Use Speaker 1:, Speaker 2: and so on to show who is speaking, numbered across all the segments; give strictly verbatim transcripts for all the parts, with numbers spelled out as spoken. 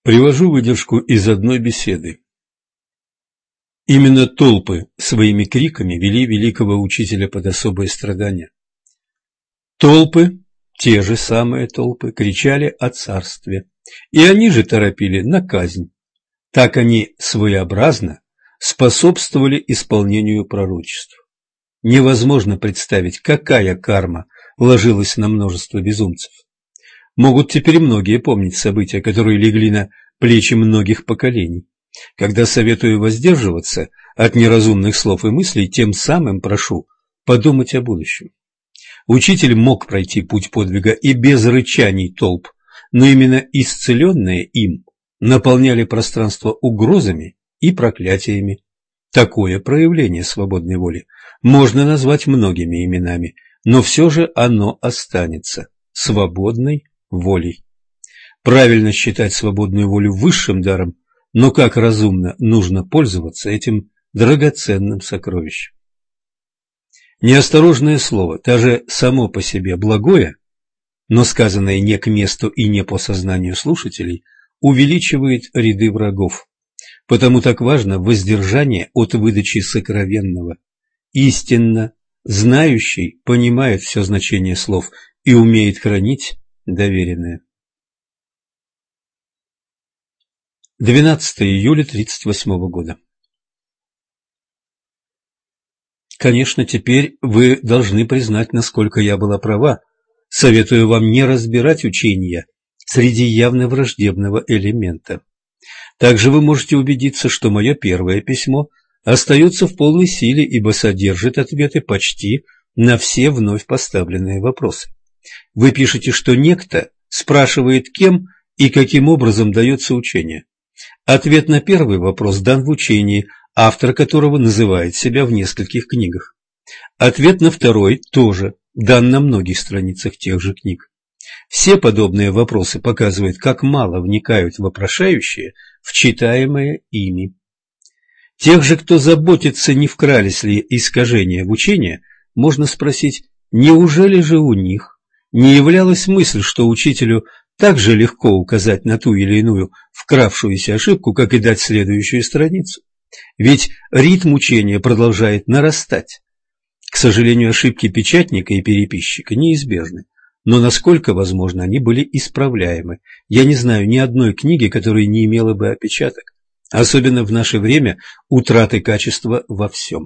Speaker 1: Привожу выдержку из одной беседы. Именно толпы своими криками вели великого учителя под особые страдания. Толпы, те же самые толпы, кричали о царстве, и они же торопили на казнь. Так они своеобразно способствовали исполнению пророчеств. Невозможно представить, какая карма ложилась на множество безумцев. Могут теперь многие помнить события, которые легли на плечи многих поколений. Когда советую воздерживаться от неразумных слов и мыслей, тем самым прошу подумать о будущем. Учитель мог пройти путь подвига и без рычаний толп, но именно исцеленные им наполняли пространство угрозами и проклятиями. Такое проявление свободной воли можно назвать многими именами, но все же оно останется свободной волей. Правильно считать свободную волю высшим даром, но как разумно нужно пользоваться этим драгоценным сокровищем. Неосторожное слово, даже само по себе благое, но сказанное не к месту и не по сознанию слушателей, увеличивает ряды врагов. Потому так важно воздержание от выдачи сокровенного. Истинно знающий понимает все значение слов и умеет хранить доверенное. двенадцатого июля тридцать восьмого года. Конечно, теперь вы должны признать, насколько я была права. Советую вам не разбирать учения среди явно враждебного элемента. Также вы можете убедиться, что мое первое письмо остается в полной силе, ибо содержит ответы почти на все вновь поставленные вопросы. Вы пишете, что некто спрашивает, кем и каким образом дается учение. Ответ на первый вопрос дан в учении, автор которого называет себя в нескольких книгах. Ответ на второй тоже дан на многих страницах тех же книг. Все подобные вопросы показывают, как мало вникают вопрошающие в читаемое ими. Тех же, кто заботится, не вкрались ли искажения в учение, можно спросить, неужели же у них не являлась мысль, что учителю так же легко указать на ту или иную вкравшуюся ошибку, как и дать следующую страницу? Ведь ритм учения продолжает нарастать. К сожалению, ошибки печатника и переписчика неизбежны, но насколько возможно, они были исправляемы. Я не знаю ни одной книги, которая не имела бы опечаток, особенно в наше время утраты качества во всем.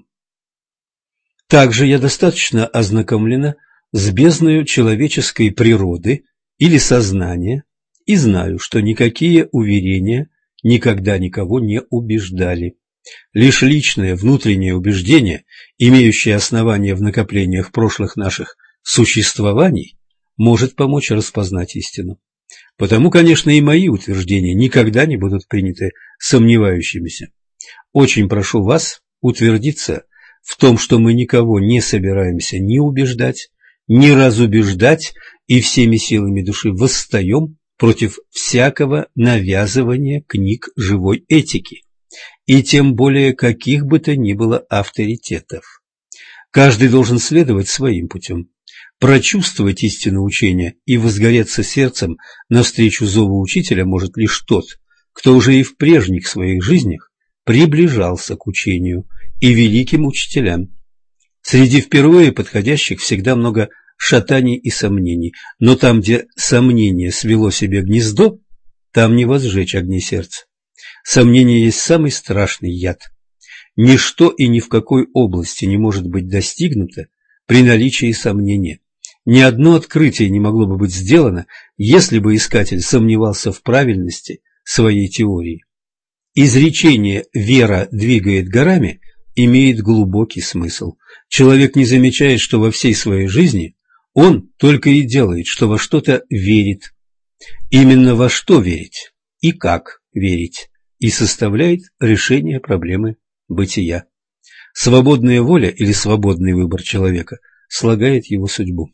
Speaker 1: Также я достаточно ознакомлена с бездною человеческой природы или сознания и знаю, что никакие уверения никогда никого не убеждали. Лишь личное внутреннее убеждение, имеющее основание в накоплениях прошлых наших существований, может помочь распознать истину. Потому, конечно, и мои утверждения никогда не будут приняты сомневающимися. Очень прошу вас утвердиться в том, что мы никого не собираемся ни убеждать, ни разубеждать, и всеми силами души восстаем против всякого навязывания книг живой этики, и тем более каких бы то ни было авторитетов. Каждый должен следовать своим путем, прочувствовать истину учения и возгореться сердцем навстречу зову учителя может лишь тот, кто уже и в прежних своих жизнях приближался к учению и великим учителям. Среди впервые подходящих всегда много шатаний и сомнений, но там, где сомнение свело себе гнездо, там не возжечь огни сердца. Сомнение есть самый страшный яд. Ничто и ни в какой области не может быть достигнуто при наличии сомнения. Ни одно открытие не могло бы быть сделано, если бы искатель сомневался в правильности своей теории. Изречение «вера двигает горами» имеет глубокий смысл. Человек не замечает, что во всей своей жизни он только и делает, что во что-то верит. Именно во что верить и как верить, и составляет решение проблемы бытия. Свободная воля или свободный выбор человека слагает его судьбу.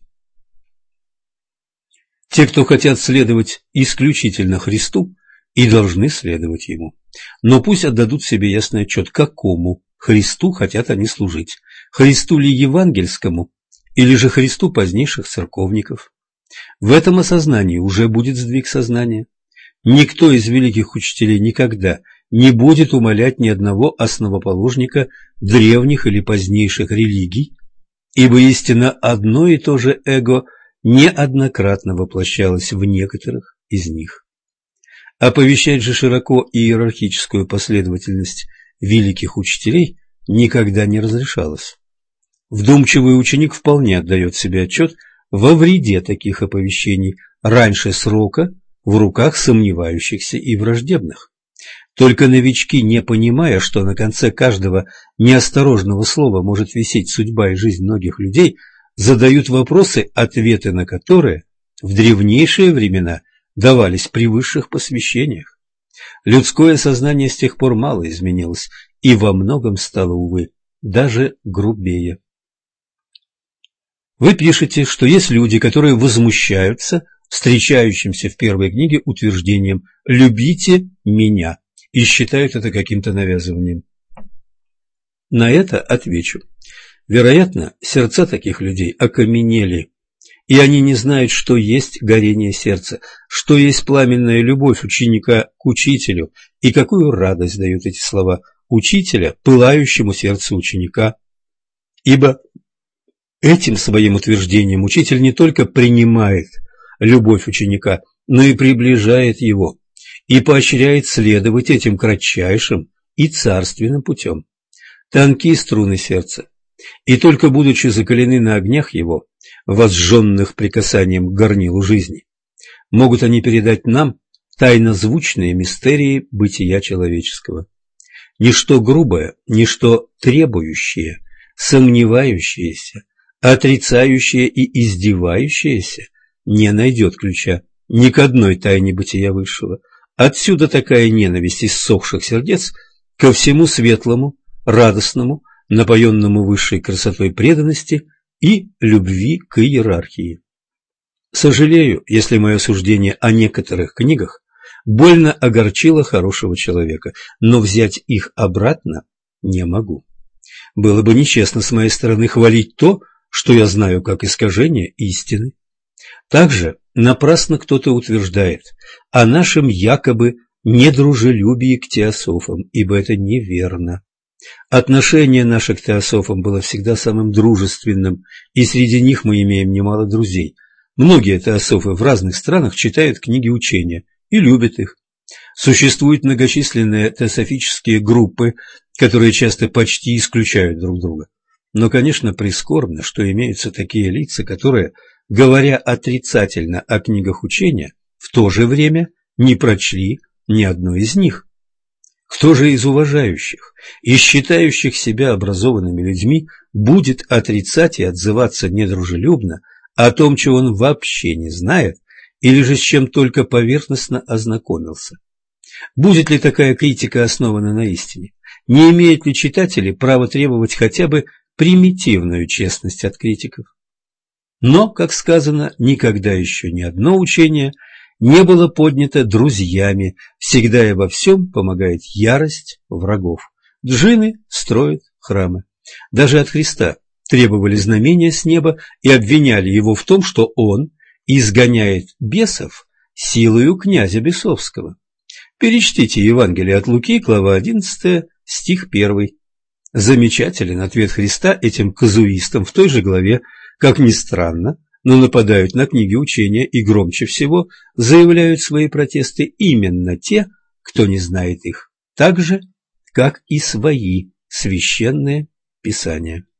Speaker 1: Те, кто хотят следовать исключительно Христу, и должны следовать Ему. Но пусть отдадут себе ясный отчет, какому Христу хотят они служить. Христу ли евангельскому, или же Христу позднейших церковников? В этом осознании уже будет сдвиг сознания. Никто из великих учителей никогда не будет умалять ни одного основоположника древних или позднейших религий, ибо истинно одно и то же эго неоднократно воплощалось в некоторых из них. Оповещать же широко иерархическую последовательность великих учителей никогда не разрешалось. Вдумчивый ученик вполне отдает себе отчет во вреде таких оповещений раньше срока в руках сомневающихся и враждебных. Только новички, не понимая, что на конце каждого неосторожного слова может висеть судьба и жизнь многих людей, задают вопросы, ответы на которые в древнейшие времена давались при высших посвящениях. Людское сознание с тех пор мало изменилось и во многом стало, увы, даже грубее. Вы пишете, что есть люди, которые возмущаются встречающимся в первой книге утверждением «любите меня» и считают это каким-то навязыванием. На это отвечу. Вероятно, сердца таких людей окаменели, и они не знают, что есть горение сердца, что есть пламенная любовь ученика к учителю, и какую радость дают эти слова учителя пылающему сердцу ученика. Ибо этим своим утверждением учитель не только принимает любовь ученика, но и приближает его, и поощряет следовать этим кратчайшим и царственным путем. Тонкие струны сердца, и только будучи закалены на огнях его, возжженных прикасанием к горнилу жизни, могут они передать нам тайнозвучные мистерии бытия человеческого. Ничто грубое, ничто требующее, сомневающееся, отрицающее и издевающееся не найдет ключа ни к одной тайне бытия высшего. Отсюда такая ненависть иссохших сердец ко всему светлому, радостному, напоенному высшей красотой преданности и любви к иерархии. Сожалею, если мое суждение о некоторых книгах больно огорчило хорошего человека, но взять их обратно не могу. Было бы нечестно с моей стороны хвалить то, что я знаю как искажение истины. Также напрасно кто-то утверждает о нашем якобы недружелюбии к теософам, ибо это неверно. Отношение наше к теософам было всегда самым дружественным, и среди них мы имеем немало друзей. Многие теософы в разных странах читают книги учения и любят их. Существуют многочисленные теософические группы, которые часто почти исключают друг друга. Но, конечно, прискорбно, что имеются такие лица, которые, говоря отрицательно о книгах учения, в то же время не прочли ни одной из них. Кто же из уважающих и считающих себя образованными людьми будет отрицать и отзываться недружелюбно о том, чего он вообще не знает, или же с чем только поверхностно ознакомился? Будет ли такая критика основана на истине? Не имеют ли читатели право требовать хотя бы примитивную честность от критиков? Но, как сказано, никогда еще ни одно учение не было поднято друзьями, всегда и во всем помогает ярость врагов. Джинны строят храмы. Даже от Христа требовали знамения с неба и обвиняли его в том, что он изгоняет бесов силою князя бесовского. Перечтите Евангелие от Луки, глава одиннадцатая, стих первый. Замечателен ответ Христа этим казуистам в той же главе, как ни странно, но нападают на книги учения и громче всего заявляют свои протесты именно те, кто не знает их, так же, как и свои священные писания.